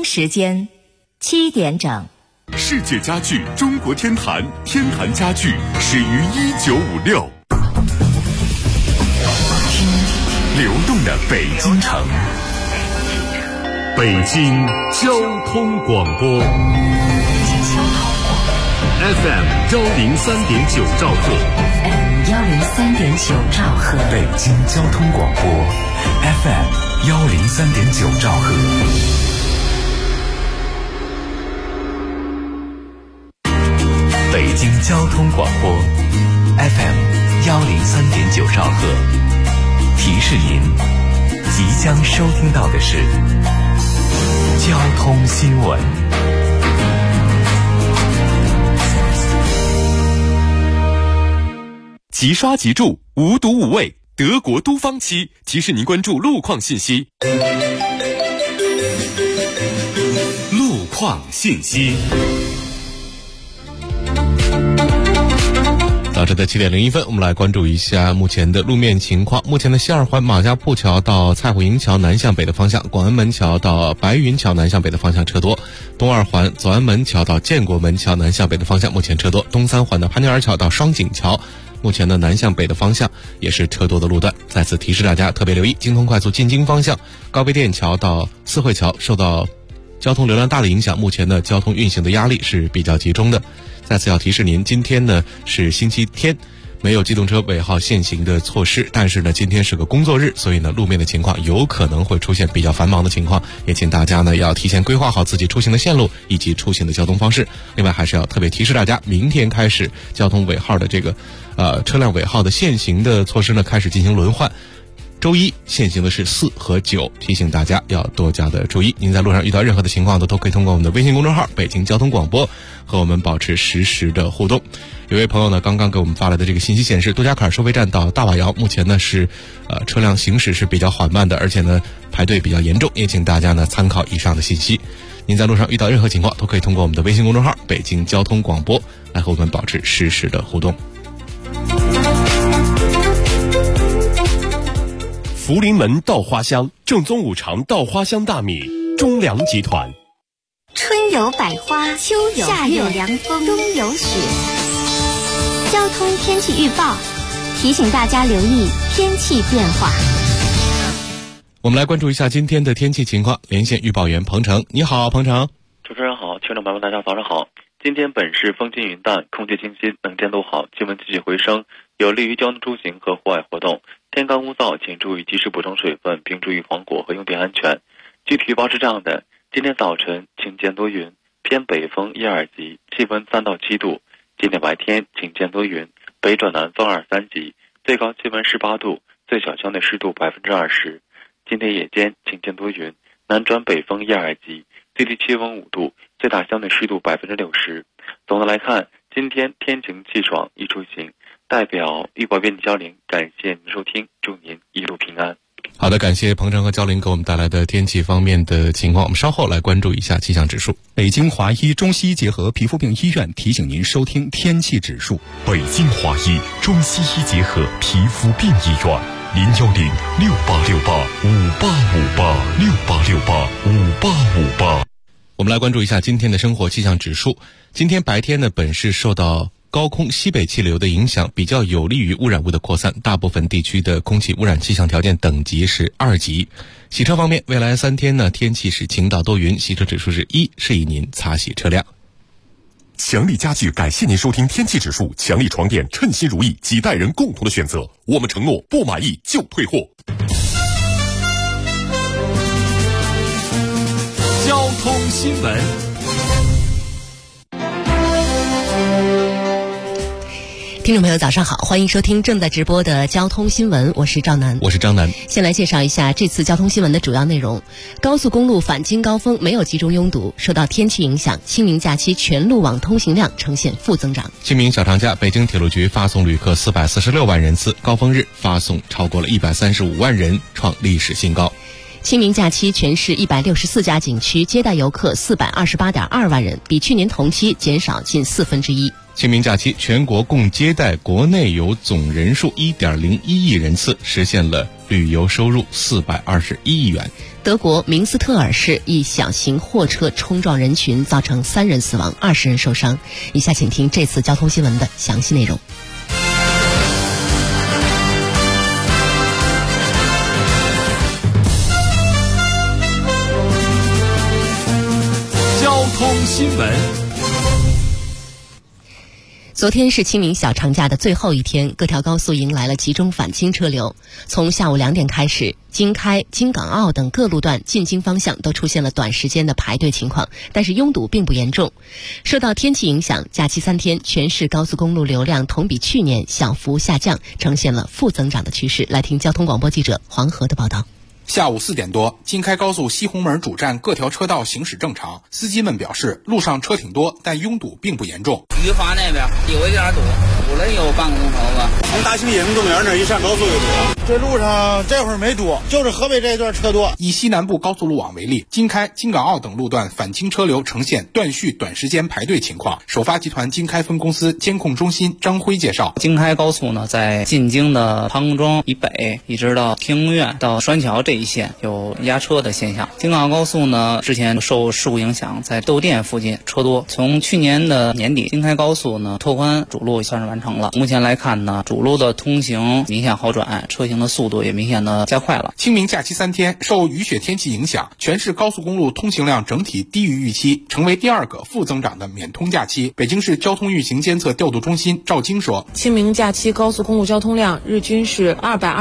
时间7点整。 世界家具中国天坛，天坛家具始于1956。流动的北京城，北京交通广播 FM 103.9兆赫 103.9兆赫， 北京交通广播 FM 103.9兆赫。北京交通广播 FM 103.9兆赫，提示您即将收听到的是交通新闻。即刷即住，无毒无味，德国都芳漆提示您关注路况信息。路况信息。 早晨的7点01分，我们来关注一下目前的路面情况。目前的西二环马家铺桥到蔡虎营桥南向北的方向，广安门桥到白云桥南向北的方向车多；东二环左安门桥到建国门桥南向北的方向目前车多；东三环的潘家园桥到双井桥，目前的南向北的方向也是车多的路段。再次提示大家特别留意京通快速进京方向高碑店桥到四惠桥受到交通流量大的影响，目前的交通运行的压力是比较集中的。再次要提示您，今天呢是星期天，没有机动车尾号限行的措施，但是呢今天是个工作日，所以呢路面的情况有可能会出现比较繁忙的情况，也请大家呢要提前规划好自己出行的线路以及出行的交通方式。另外还是要特别提示大家，明天开始交通尾号的这个车辆尾号的限行的措施呢开始进行轮换。周一限行的是4和9，提醒大家要多加的注意。您在路上遇到任何的情况都可以通过我们的微信公众号北京交通广播和我们保持实时的互动。有位朋友呢刚刚给我们发来的这个信息显示，多家坎收费站到大瓦窑目前呢是车辆行驶是比较缓慢的，而且呢排队比较严重，也请大家呢参考以上的信息。您在路上遇到任何情况都可以通过我们的微信公众号北京交通广播来和我们保持实时的互动。 福临门稻花香，正宗五常稻花香大米，中粮集团。 春有百花，秋有夏有凉风，冬有雪。交通天气预报提醒大家留意天气变化。 我们来关注一下今天的天气情况，连线预报员彭程。你好，彭程。 主持人好，听众朋友们大家早上好。今天本市风轻云淡，空气清新，能见度好，气温继续回升，有利于交通出行和户外活动。天干物燥，请注意及时补充水分，并注意防火和用电安全。具体预报是这样的：今天早晨晴间多云，偏北风1、2级，气温3到7度；今天白天晴间多云，北转南风2、3级，最高气温18度，最小相对湿度20%。今天夜间晴间多云，南转北风1、2级，最低气温5度，最大相对湿度60%。总的来看，今天天晴气爽，易出行。代表预报员焦玲，感谢您收听，祝您一路平安。 好的，感谢彭程和焦玲给我们带来的天气方面的情况。我们稍后来关注一下气象指数。 北京华医中西医结合皮肤病医院提醒您收听天气指数。 北京华医中西医结合皮肤病医院，010-6868-5858，6868-5858。 我们来关注一下今天的生活气象指数。今天白天呢，本市受到高空西北气流的影响，比较有利于污染物的扩散，大部分地区的空气污染气象条件等级是2级。洗车方面，未来3天呢，天气是晴到多云，洗车指数是1，适宜您擦洗车辆。 强力家具感谢您收听天气指数，强力床垫称心如意，几代人共同的选择，我们承诺不满意就退货。交通新闻。 听众朋友早上好，欢迎收听正在直播的交通新闻，我是赵楠。 我是张楠。 先来介绍一下这次交通新闻的主要内容。高速公路返京高峰没有集中拥堵，受到天气影响，清明假期全路网通行量呈现负增长。 清明小长假，北京铁路局发送旅客446万人次，高峰日发送超过了135万人，创历史新高。 清明假期全市164家景区接待游客428.2万人，比去年同期减少近1/4。 清明假期全国共接待国内游总人数1.01亿人次，实现了旅游收入421亿元。 德国明斯特尔市一小型货车冲撞人群，造成3人死亡，20人受伤。以下请听这次交通新闻的详细内容。 交通新闻。 昨天是清明小长假的最后一天，各条高速迎来了集中返京车流。从下午2点开始，京开、京港澳等各路段进京方向都出现了短时间的排队情况，但是拥堵并不严重。受到天气影响，假期3天全市高速公路流量同比去年小幅下降，呈现了负增长的趋势。来听交通广播记者黄河的报道。 下午4点多，京开高速西红门主站各条车道行驶正常，司机们表示路上车挺多，但拥堵并不严重。 裕华那边有一点堵，堵了有半个钟头吧。 从大兴野公动员那一上高速就堵了。这路上这会儿没堵，就是河北这一段车多。 以西南部高速路网为例，京开、京港澳等路段返京车流呈现断续短时间排队情况。首发集团京开分公司监控中心张辉介绍， 京开高速呢，在进京的庞庄以北一直到天宫苑到栓桥这一线有压车的现象。京港澳高速呢，之前受事故影响，在窦店附近车多。从去年的年底，京开高速呢拓宽主路算是完成了。目前来看呢，主路的通行明显好转，车行的速度也明显的加快了。 清明假期3天，受雨雪天气影响，全市高速公路通行量整体低于预期，成为第2个负增长的免通假期。北京市交通运行监测调度中心赵晶说， 清明假期高速公路交通量日均是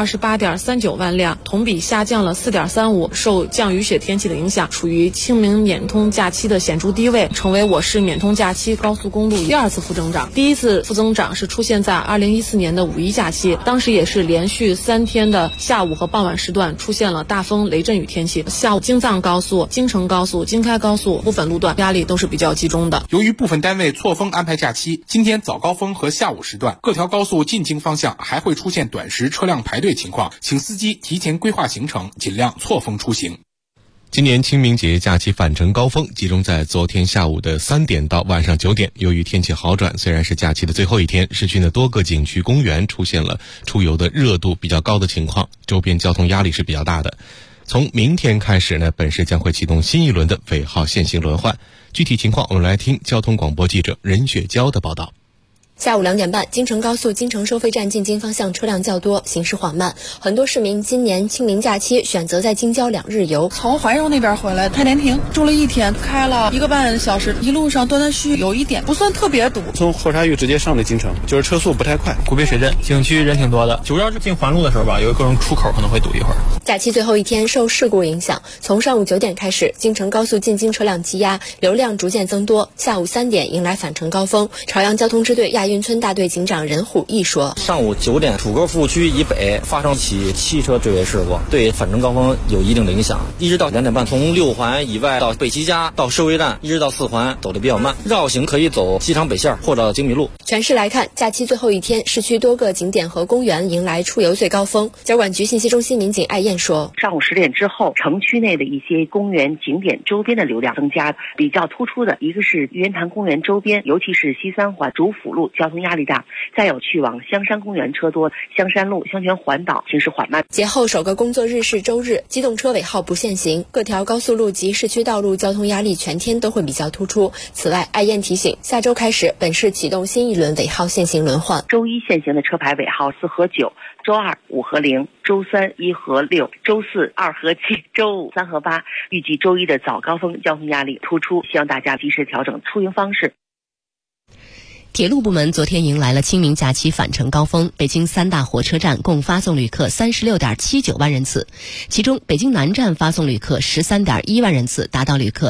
228.39万辆，同比下降了4.35%，受降雨雪天气的影响，处于清明免通假期的显著低位，成为我市免通假期高速公路第2次负增长。第1次负增长是出现在2014年的5一假期，当时也是连续3天的下午和傍晚时段出现了大风雷阵雨天气。下午京藏高速、京承高速、京开高速部分路段压力都是比较集中的。 由于部分单位错峰安排假期，今天早高峰和下午时段各条高速进京方向还会出现短时车辆排队情况，请司机提前规划行程，尽量错峰出行。 今年清明节假期返程高峰集中在昨天下午的3点到晚上9点。由于天气好转，虽然是假期的最后一天，市区的多个景区公园出现了出游的热度比较高的情况，周边交通压力是比较大的。从明天开始呢，本市将会启动新一轮的尾号限行轮换。具体情况我们来听交通广播记者任雪娇的报道。 下午2点半，京承高速京承收费站进京方向车辆较多，行驶缓慢。很多市民今年清明假期选择在京郊2日游。 从怀柔那边回来，太连亭住了1天，开了1个半小时，一路上断断续续，有一点不算特别堵。 从霍沙峪直接上的京承，就是车速不太快。 古北水镇景区人挺多的，主要是进环路的时候吧，有各种出口可能会堵一会儿。 假期最后一天受事故影响，从上午9点开始，京承高速进京车辆积压，流量逐渐增多。下午3点迎来返程高峰。朝阳交通支队亚运村大队警长任虎毅说， 上午9点，楚沟服务区以北发生起汽车追尾事故，对返程高峰有一定的影响。一直到2点半，从6环以外到北齐家到收费站，一直到4环走得比较慢，绕行可以走机场北线或者京米路。 全市来看，假期最后一天，市区多个景点和公园迎来出游最高峰。交管局信息中心民警艾燕说， 上午10点之后，城区内的一些公园景点周边的流量增加，比较突出的一个是玉渊潭公园周边，尤其是西3环主辅路交通压力大，再有去往香山公园车多，香山路、香泉环岛行驶缓慢。 节后首个工作日是周日，机动车尾号不限行，各条高速路及市区道路交通压力全天都会比较突出。此外，艾燕提醒，下周开始，本市启动新一轮尾号限行轮换。 周一限行的车牌尾号4和9，周2 5和0，周3 1和6，周4 2和7，周5 3和8。预计周一的早高峰交通压力突出，希望大家及时调整出行方式。 铁路部门昨天迎来了清明假期返程高峰，北京3大火车站共发送旅客36.79万人次，其中北京南站发送旅客13.1万人次，到达旅客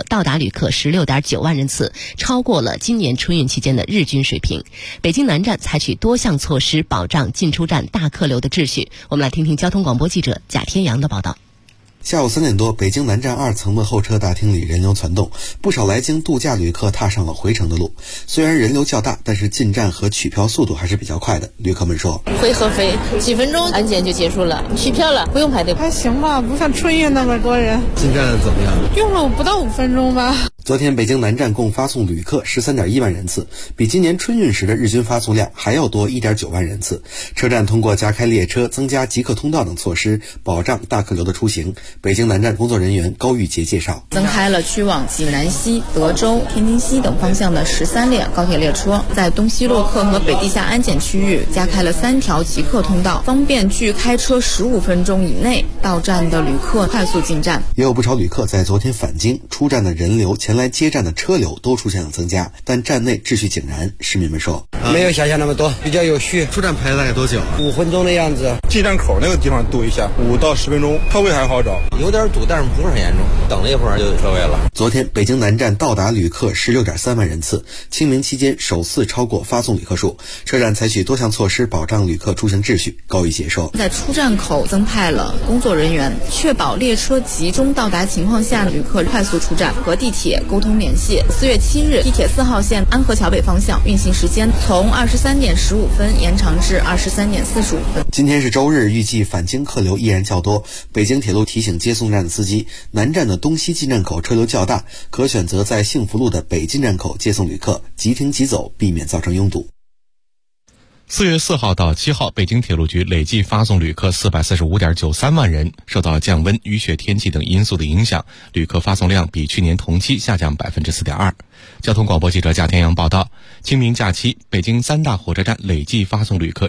16.9万人次，超过了今年春运期间的日均水平。北京南站采取多项措施保障进出站大客流的秩序。我们来听听交通广播记者贾天阳的报道。 下午3点多，北京南站2层的候车大厅里人流攒动，不少来京度假旅客踏上了回程的路。虽然人流较大，但是进站和取票速度还是比较快的。旅客们说， 回合肥几分钟安检就结束了，取票了，不用排队。 还行吧，不像春运那么多人。 进站怎么样？ 用了不到5分钟吧。 昨天北京南站共发送旅客13.1万人次，比今年春运时的日均发送量还要多1.9万人次。车站通过加开列车、增加即客通道等措施，保障大客流的出行。北京南站工作人员高玉杰介绍， 增开了去往济南西、德州、天津西等方向的13列高铁列车，在东西洛克和北地下安检区域加开了3条即客通道，方便距开车15分钟以内到站的旅客快速进站。 也有不少旅客在昨天返京，出站的人流、前来接站的车流都出现了增加，但站内秩序井然。市民们说， 没有想象那么多，比较有序。 出站排了大概多久 ？5分钟的样子。 进站口那个地方堵一下，5到10分钟，车位还好找， 有点堵，但是不是很严重，等了一会儿就有车位了。 昨天北京南站到达旅客16.3万人次，清明期间首次超过发送旅客数。车站采取多项措施保障旅客出行秩序。高玉杰说， 在出站口增派了工作人员，确保列车集中到达情况下，旅客快速出站，和地铁沟通联系。4月7日，地铁4号线安河桥北方向运行时间从23点15分延长至23点45分。 今天是周日，预计返京客流依然较多。北京铁路提醒接送站的司机，南站的东西进站口车流较大，可选择在幸福路的北进站口接送旅客，即停即走，避免造成拥堵。 4月4号到7号，北京铁路局累计发送旅客445.93万人。受到降温、雨雪天气等因素的影响，旅客发送量比去年同期下降4.2%。交通广播记者贾天阳报道，清明假期，北京3大火车站累计发送旅客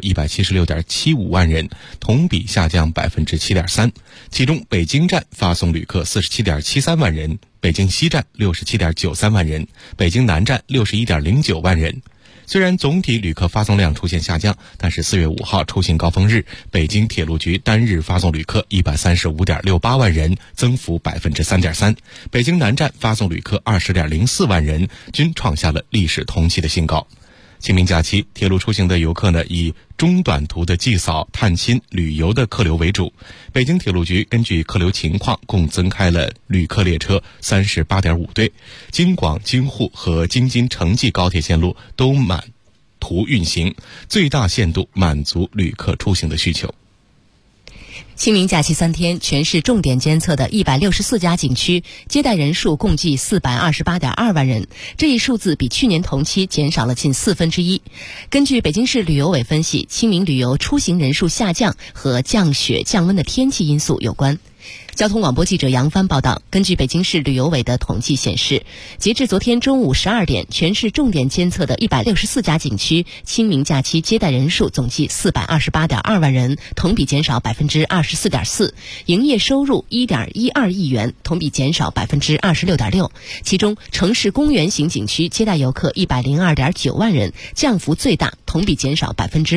176.75万人，同比下降7.3%。其中，北京站发送旅客47.73万人，北京西站67.93万人，北京南站61.09万人。虽然总体旅客发送量出现下降，但是4月5号出行高峰日，北京铁路局单日发送旅客135.68万人，增幅3.3%。北京南站发送旅客20.04万人，均创下了历史同期的新高。清明假期，铁路出行的游客呢，以中短途的祭扫、探亲、旅游的客流为主。北京铁路局根据客流情况，共增开了旅客列车38.5对，京广、京沪和京津城际高铁线路都满途运行，最大限度满足旅客出行的需求。 清明假期3天，全市重点监测的164家景区接待人数共计428.2万人，这一数字比去年同期减少了近1/4。根据北京市旅游委分析，清明旅游出行人数下降和降雪降温的天气因素有关。交通广播记者杨帆报道，根据北京市旅游委的统计显示，截至昨天中午12点，全市重点监测的164家景区清明假期接待人数总计428.2万人，同比减少24.4%，营业收入1.12亿元，同比减少26.6%。其中，城市公园型景区接待游客102.9万人，降幅最大，同比减少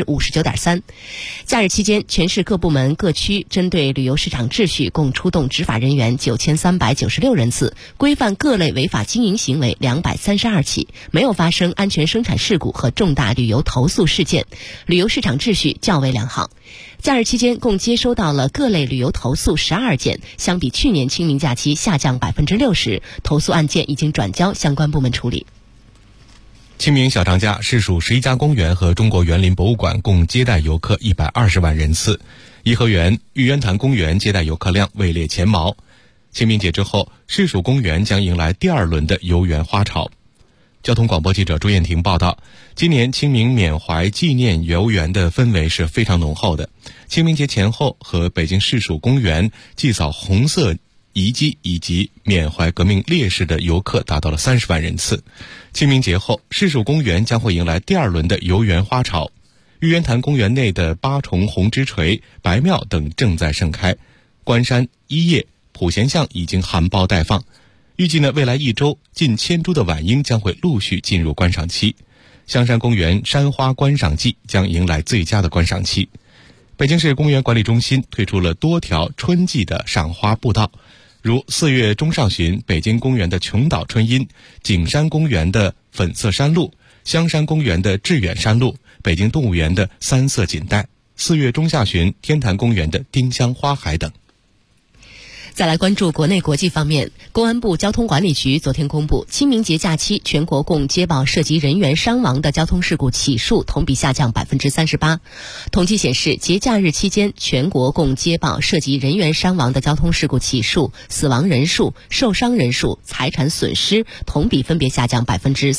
59.3%。假日期间，全市各部门各区针对旅游市场秩序共出动执法人员9396人次，规范各类违法经营行为232起，没有发生安全生产事故和重大旅游投诉事件，旅游市场秩序较为良好。假日期间共接收到了各类旅游投诉12件，相比去年清明假期下降60%，投诉案件已经转交相关部门处理。 清明小长假，市属11家公园和中国园林博物馆共接待游客120万人次。颐和园、玉渊潭公园接待游客量位列前茅。清明节之后，市属公园将迎来第2轮的游园花潮。交通广播记者朱艳婷报道，今年清明缅怀纪念游园的氛围是非常浓厚的。清明节前后和北京市属公园祭扫红色遗迹以及缅怀革命烈士的游客达到了30万人次。清明节后，市属公园将会迎来第2轮的游园花潮。玉渊潭公园内的8重红枝锤、白庙等正在盛开，关山、一叶、普贤巷已经含苞待放。预计呢，未来1周，近1000株的晚樱将会陆续进入观赏期。香山公园山花观赏季将迎来最佳的观赏期。北京市公园管理中心推出了多条春季的赏花步道，如4月中上旬，北京公园的琼岛春樱、景山公园的粉色山路、香山公园的致远山路、北京动物园的3色锦带；4月中下旬，天坛公园的丁香花海等。 再来关注国内国际方面，公安部交通管理局昨天公布，清明节假期全国共接报涉及人员伤亡的交通事故起数同比下降 38%。统计显示，节假日期间全国共接报涉及人员伤亡的交通事故起数、死亡人数、受伤人数、财产损失同比分别下降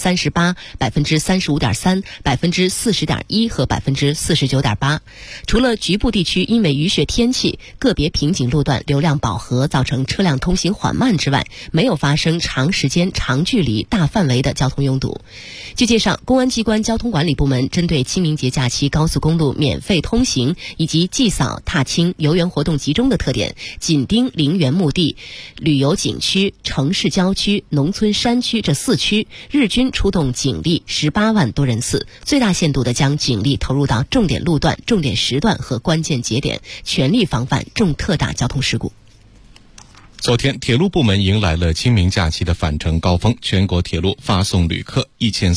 38%、35.3%、40.1% 和 49.8%。除了局部地区因为雨雪天气、个别瓶颈路段流量饱和造成车辆通行缓慢之外，没有发生长时间、长距离、大范围的交通拥堵。据介绍，公安机关交通管理部门针对清明节假期高速公路免费通行以及祭扫、踏青、游园活动集中的特点，紧盯陵园墓地、旅游景区、城市郊区、农村山区这4区，日均出动警力18万多人次，最大限度地将警力投入到重点路段、重点时段和关键节点，全力防范重特大交通事故。 昨天，铁路部门迎来了清明假期的返程高峰，全国铁路发送旅客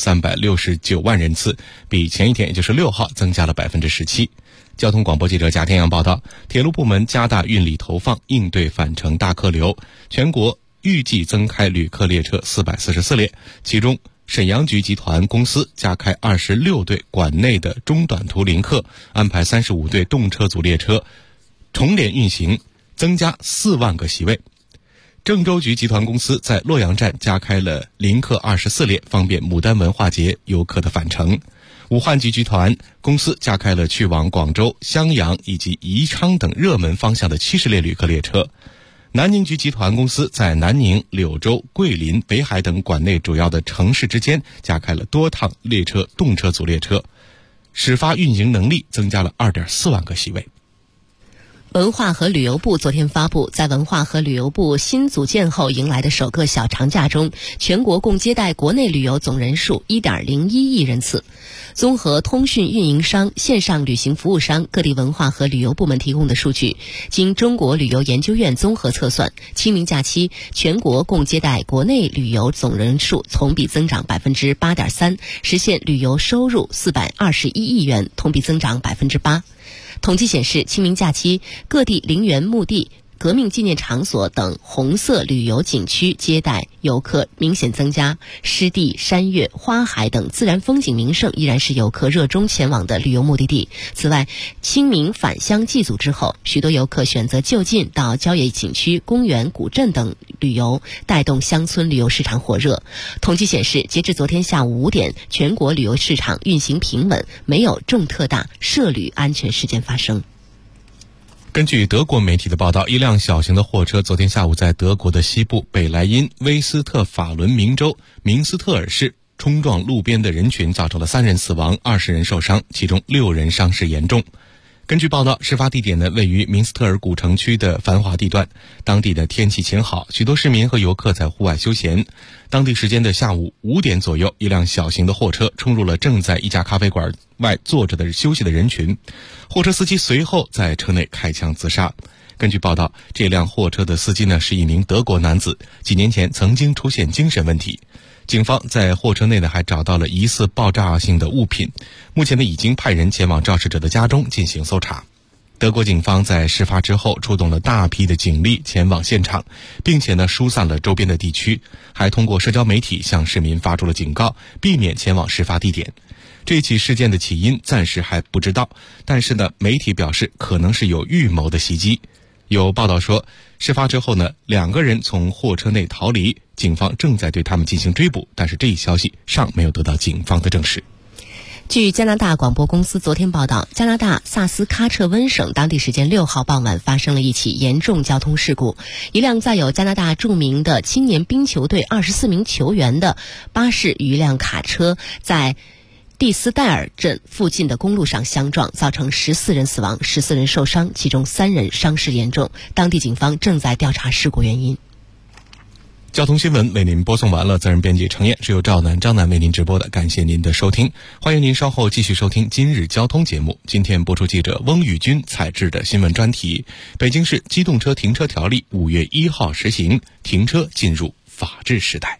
1369万人次，比前一天也就是6号增加了 17%。交通广播记者贾天阳报道，铁路部门加大运力投放，应对返程大客流，全国预计增开旅客列车444列，其中沈阳局集团公司加开26对管内的中短途临客，安排35对动车组列车重联运行，增加4万个席位。郑州局集团公司在洛阳站加开了临客24列，方便牡丹文化节游客的返程。武汉局集团公司加开了去往广州、襄阳以及宜昌等热门方向的70列旅客列车。南宁局集团公司在南宁、柳州、桂林、北海等管内主要的城市之间加开了多趟列车动车组列车，始发运行能力增加了 2.4 万个席位。 文化和旅游部昨天发布，在文化和旅游部新组建后迎来的首个小长假中，全国共接待国内旅游总人数 1.01 亿人次。综合通讯运营商、线上旅行服务商、各地文化和旅游部门提供的数据，经中国旅游研究院综合测算，清明假期全国共接待国内旅游总人数同比增长 8.3%， 实现旅游收入421亿元，同比增长 8%。统计显示，清明假期各地陵园墓地、革命纪念场所等红色旅游景区接待游客明显增加，湿地、山岳、花海等自然风景名胜依然是游客热衷前往的旅游目的地。此外，清明返乡祭祖之后，许多游客选择就近到郊野景区、公园、古镇等旅游，带动乡村旅游市场火热。统计显示，截至昨天下午5点，全国旅游市场运行平稳，没有重特大涉旅安全事件发生。 根据德国媒体的报道，一辆小型的货车昨天下午在德国的西部北莱茵威斯特法伦明州明斯特尔市冲撞路边的人群，造成了3人死亡、20人受伤，其中6人伤势严重。根据报道，事发地点呢位于明斯特尔古城区的繁华地段，当地的天气晴好，许多市民和游客在户外休闲。当地时间的下午5点左右，一辆小型的货车冲入了正在一家咖啡馆外坐着的休息的人群，货车司机随后在车内开枪自杀。根据报道，这辆货车的司机呢是一名德国男子，几年前曾经出现精神问题。警方在货车内呢还找到了疑似爆炸性的物品，目前呢已经派人前往肇事者的家中进行搜查。德国警方在事发之后出动了大批的警力前往现场，并且呢疏散了周边的地区，还通过社交媒体向市民发出了警告，避免前往事发地点。这起事件的起因暂时还不知道，但是呢媒体表示可能是有预谋的袭击。有报道说，事发之后呢2个人从货车内逃离，警方正在对他们进行追捕，但是这一消息尚没有得到警方的证实。 据加拿大广播公司昨天报道，加拿大萨斯喀彻温省当地时间6号傍晚发生了一起严重交通事故，一辆载有加拿大著名的青年冰球队24名球员的巴士与一辆卡车在蒂斯戴尔镇附近的公路上相撞，造成14人死亡、14人受伤，其中3人伤势严重。当地警方正在调查事故原因。 交通新闻为您播送完了，责任编辑程燕，是由赵楠、张楠为您直播的，感谢您的收听，欢迎您稍后继续收听今日交通节目。今天播出记者翁宇军采制的新闻专题：北京市机动车停车条例5月1号实行，停车进入法治时代。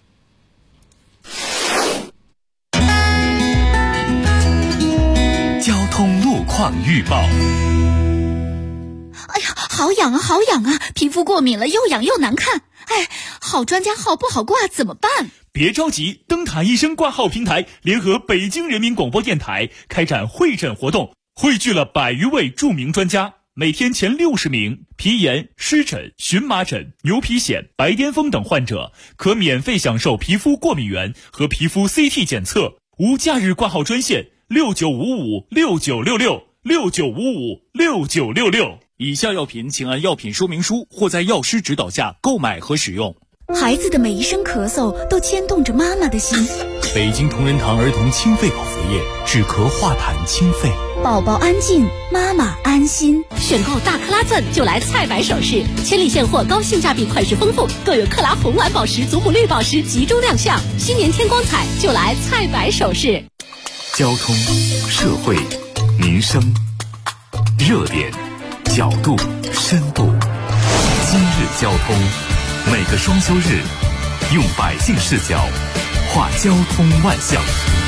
交通路况预报。 哎呀， 好痒啊，好痒啊，皮肤过敏了，又痒又难看。哎，好专家号不好挂，怎么办？ 别着急，灯塔医生挂号平台联合北京人民广播电台开展会诊活动，汇聚了100余位著名专家，每天前60名皮炎、湿疹、荨麻疹、牛皮癣、白癜风等患者可免费享受皮肤过敏原和皮肤 CT 检测。无假日挂号专线6955696669556966。以下药品请按药品说明书或在药师指导下购买和使用。 孩子的每一声咳嗽都牵动着妈妈的心。 北京同仁堂儿童清肺口服液，止咳化痰清肺。 宝宝安静，妈妈安心。 选购大克拉钻就来菜百首饰，千里现货，高性价比，款式丰富，更有克拉红蓝宝石、祖母绿宝石集中亮相。新年添光彩，就来菜百首饰。 交通、社会、民生，热点、角度、深度。今日交通，每个双休日，用百姓视角画交通万象。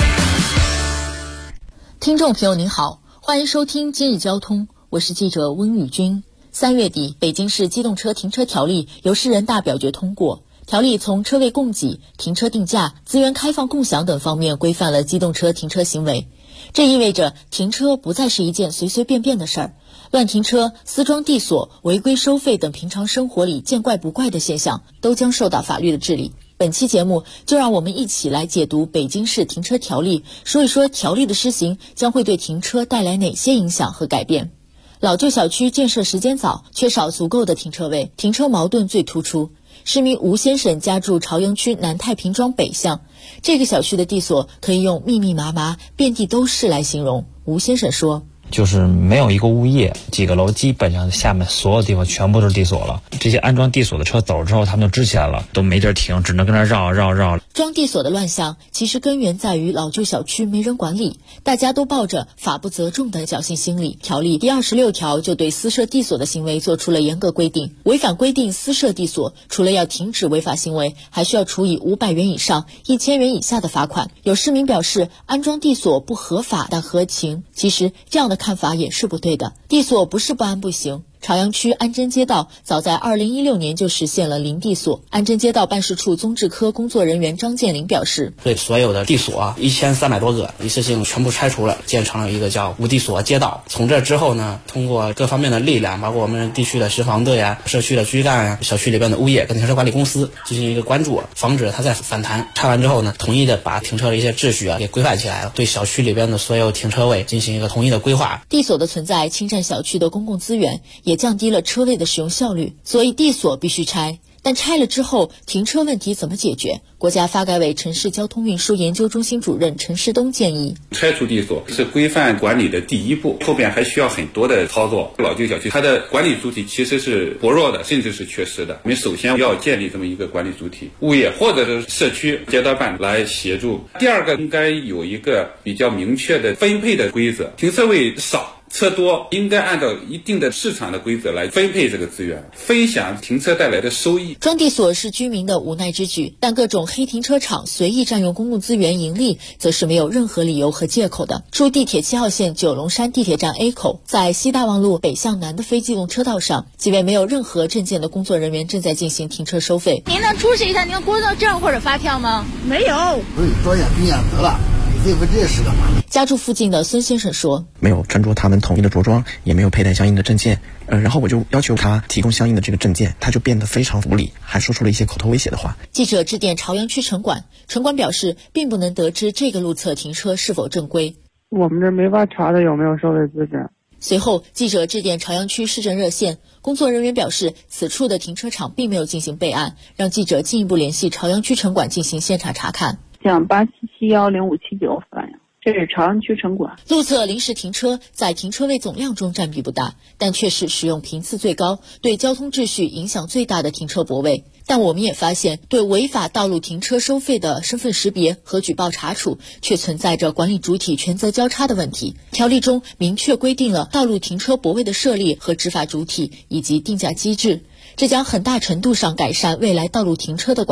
听众朋友您好，欢迎收听今日交通，我是记者温宇君。3月底，北京市机动车停车条例由市人大表决通过。条例从车位供给、停车定价、资源开放共享等方面规范了机动车停车行为。这意味着停车不再是一件随随便便的事儿，乱停车、私装地锁、违规收费等平常生活里见怪不怪的现象都将受到法律的治理。本期节目就让我们一起来解读北京市停车条例，说一说条例的施行将会对停车带来哪些影响和改变。老旧小区建设时间早，缺少足够的停车位，停车矛盾最突出。市民吴先生家住朝阳区南太平庄北巷，这个小区的地锁可以用密密麻麻、遍地都是来形容。吴先生说， 就是没有一个物业，几个楼基本上下面所有地方全部都是地锁了。这些安装地锁的车走了之后，他们就支起来了，都没地儿停，只能跟那绕。 装地锁的乱象其实根源在于老旧小区没人管理，大家都抱着法不责众的侥幸心理。条例第26条就对私设地锁的行为做出了严格规定，违反规定私设地锁，除了要停止违法行为，还需要处以500元以上1000元以下的罚款。有市民表示，安装地锁不合法但合情，其实这样的看法也是不对的。地锁不是不安不行。朝阳区安贞街道早在2016年就实现了零地锁。安贞街道办事处综治科工作人员张建林表示， 对所有的地锁1300多个一次性全部拆除了，建成了一个叫无地锁街道。从这之后呢，通过各方面的力量，包括我们地区的消防队社区的居干小区里边的物业跟停车管理公司进行一个关注，防止它再反弹。拆完之后呢，统一的把停车的一些秩序给规范起来了，对小区里边的所有停车位进行一个统一的规划。 地锁的存在侵占小区的公共资源，也降低了车位的使用效率，所以地锁必须拆。但拆了之后，停车问题怎么解决？国家发改委城市交通运输研究中心主任陈世东建议， 拆除地锁是规范管理的第一步，后边还需要很多的操作。老旧小区它的管理主体其实是薄弱的，甚至是缺失的。我们首先要建立这么一个管理主体，物业或者是社区街道办来协助。第二个，应该有一个比较明确的分配的规则，停车位少车多，应该按照一定的市场的规则来分配这个资源，分享停车带来的收益。 装地锁是居民的无奈之举，但各种黑停车场随意占用公共资源盈利，则是没有任何理由和借口的。出地铁7号线九龙山地铁站 A 口，在西大望路北向南的非机动车道上，几位没有任何证件的工作人员正在进行停车收费。 您能出示一下您的工作证或者发票吗？没有。 不是多眼闭眼得了。对不这是干嘛？ 家住附近的孙先生说， 没有穿着他们统一的着装，也没有佩戴相应的证件，然后我就要求他提供相应的这个证件，他就变得非常无理，还说出了一些口头威胁的话。 记者致电朝阳区城管，城管表示并不能得知这个路侧停车是否正规， 我们这没法查的有没有收费资质。 随后记者致电朝阳区市政热线，工作人员表示此处的停车场并没有进行备案，让记者进一步联系朝阳区城管进行现场查看。 向87710579反映，这是朝阳区城管。 路侧临时停车在停车位总量中占比不大，但却是使用频次最高、对交通秩序影响最大的停车泊位。但我们也发现，对违法道路停车收费的身份识别和举报查处，却存在着管理主体权责交叉的问题。条例中明确规定了道路停车泊位的设立和执法主体以及定价机制，这将很大程度上改善未来道路停车的管理。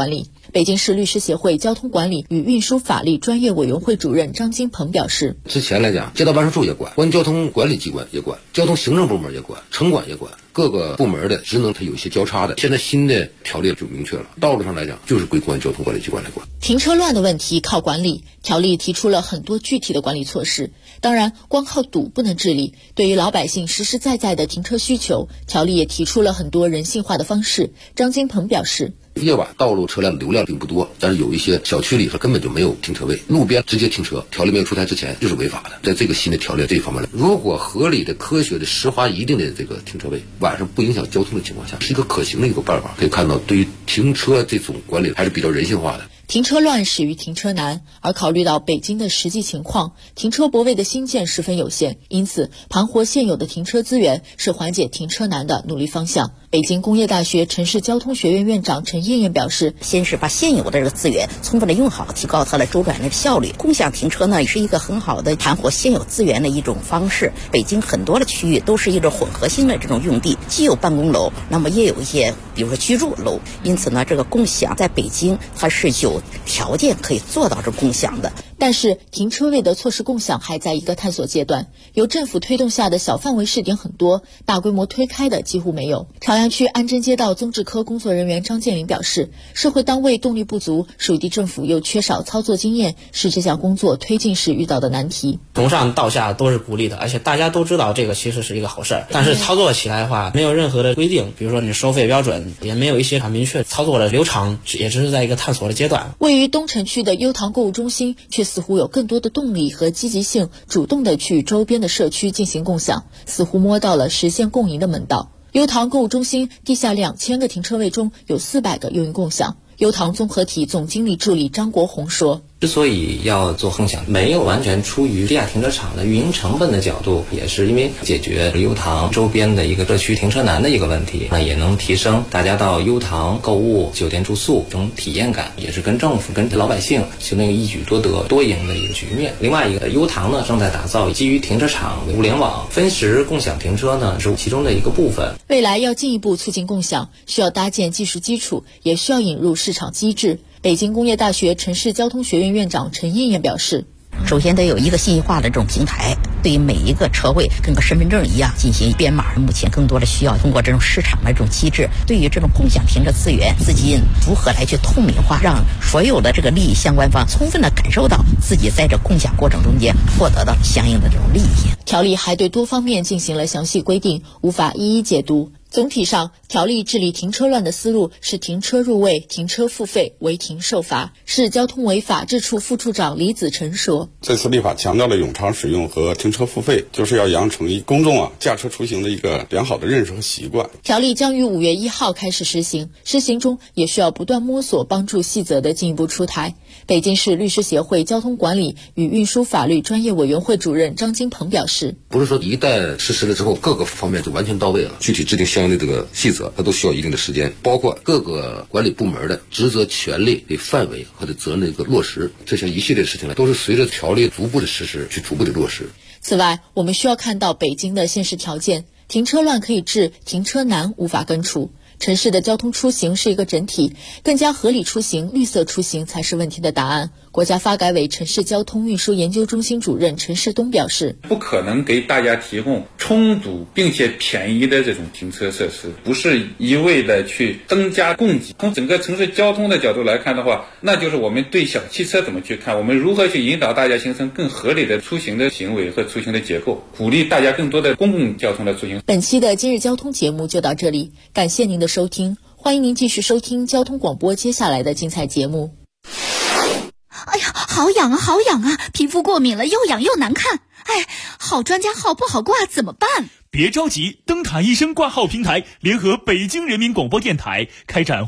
北京市律师协会交通管理与运输法律专业委员会主任张金鹏表示， 之前来讲，街道办事处也管，公安交通管理机关也管，交通行政部门也管，城管也管，各个部门的职能它有一些交叉的。现在新的条例就明确了，道路上来讲就是归公安交通管理机关来管。 停车乱的问题靠管理，条例提出了很多具体的管理措施。当然，光靠堵不能治理，对于老百姓实实在在的停车需求，条例也提出了很多人性化的方式。张金鹏表示， 夜晚道路车辆流量并不多，但是有一些小区里头根本就没有停车位，路边直接停车，条例没有出台之前就是违法的。在这个新的条例这一方面，如果合理的、科学的、实划一定的这个停车位，晚上不影响交通的情况下，是一个可行的一个办法。可以看到，对于停车这种管理还是比较人性化的。 停车乱始于停车难，而考虑到北京的实际情况，停车泊位的新建十分有限，因此盘活现有的停车资源是缓解停车难的努力方向。北京工业大学城市交通学院院长陈艳艳表示， 先是把现有的这个资源充分的用好，提高它的周转的效率。共享停车呢，是一个很好的盘活现有资源的一种方式。北京很多的区域都是一种混合性的这种用地，既有办公楼，那么也有一些比如说居住楼，因此呢，这个共享在北京它是有条件可以做到这共享的。 但是停车位的措施共享还在一个探索阶段，由政府推动下的小范围试点很多，大规模推开的几乎没有。朝阳区安贞街道综治科工作人员张建林表示，社会单位动力不足，属地政府又缺少操作经验，是这项工作推进时遇到的难题。 从上到下都是鼓励的，而且大家都知道这个其实是一个好事儿，但是操作起来的话没有任何的规定，比如说你收费标准，也没有一些很明确操作的流程，也只是在一个探索的阶段。 位于东城区的优唐购物中心却似乎有更多的动力和积极性，主动的去周边的社区进行共享，似乎摸到了实现共赢的门道。优唐购物中心地下2000个停车位中有400个用于共享。优唐综合体总经理助理张国红说， 之所以要做共享，没有完全出于地下停车场的运营成本的角度，也是因为解决优唐周边的一个社区停车难的一个问题，那也能提升大家到优唐购物、酒店住宿这种体验感，也是跟政府、跟老百姓形成一个一举多得、多赢的一个局面。另外一个，优唐呢正在打造基于停车场的物联网，分时共享停车呢是其中的一个部分。 未来要进一步促进共享，需要搭建技术基础，也需要引入市场机制。北京工业大学城市交通学院院长陈艳艳表示， 首先得有一个信息化的这种平台，对于每一个车位跟个身份证一样进行编码。目前更多的需要通过这种市场的这种机制，对于这种共享停车资源资金如何来去透明化，让所有的这个利益相关方充分的感受到自己在这共享过程中间获得到相应的这种利益。 条例还对多方面进行了详细规定，无法一一解读。总体上，条例治理停车乱的思路是停车入位、停车付费、违停受罚。市交通委法制处副处长李子晨说， 这次立法强调了永长使用和停车付费，就是要养成公众驾车出行的一个良好的认识和习惯。 条例将于5月1号开始实行，实行中也需要不断摸索，帮助细则的进一步出台。北京市律师协会交通管理与运输法律专业委员会主任张金鹏表示， 不是说一旦实施了之后各个方面就完全到位了，具体制定相应的这个细则它都需要一定的时间，包括各个管理部门的职责权利的范围和的责任的一个落实，这些一系列的事情都是随着条例逐步的实施去逐步的落实。 此外，我们需要看到北京的现实条件，停车乱可以治，停车难无法根除。城市的交通出行是一个整体，更加合理出行、绿色出行才是问题的答案。国家发改委城市交通运输研究中心主任陈世东表示， 不可能给大家提供充足并且便宜的这种停车设施，不是一味的去增加供给。从整个城市交通的角度来看的话，那就是我们对小汽车怎么去看，我们如何去引导大家形成更合理的出行的行为和出行的结构，鼓励大家更多的公共交通的出行。 本期的今日交通节目就到这里，感谢您的收听，欢迎您继续收听交通广播接下来的精彩节目。 哎呀，好痒啊，好痒啊！皮肤过敏了，又痒又难看。哎，好专家号不好挂怎么办？ 别着急，灯塔医生挂号平台联合北京人民广播电台开展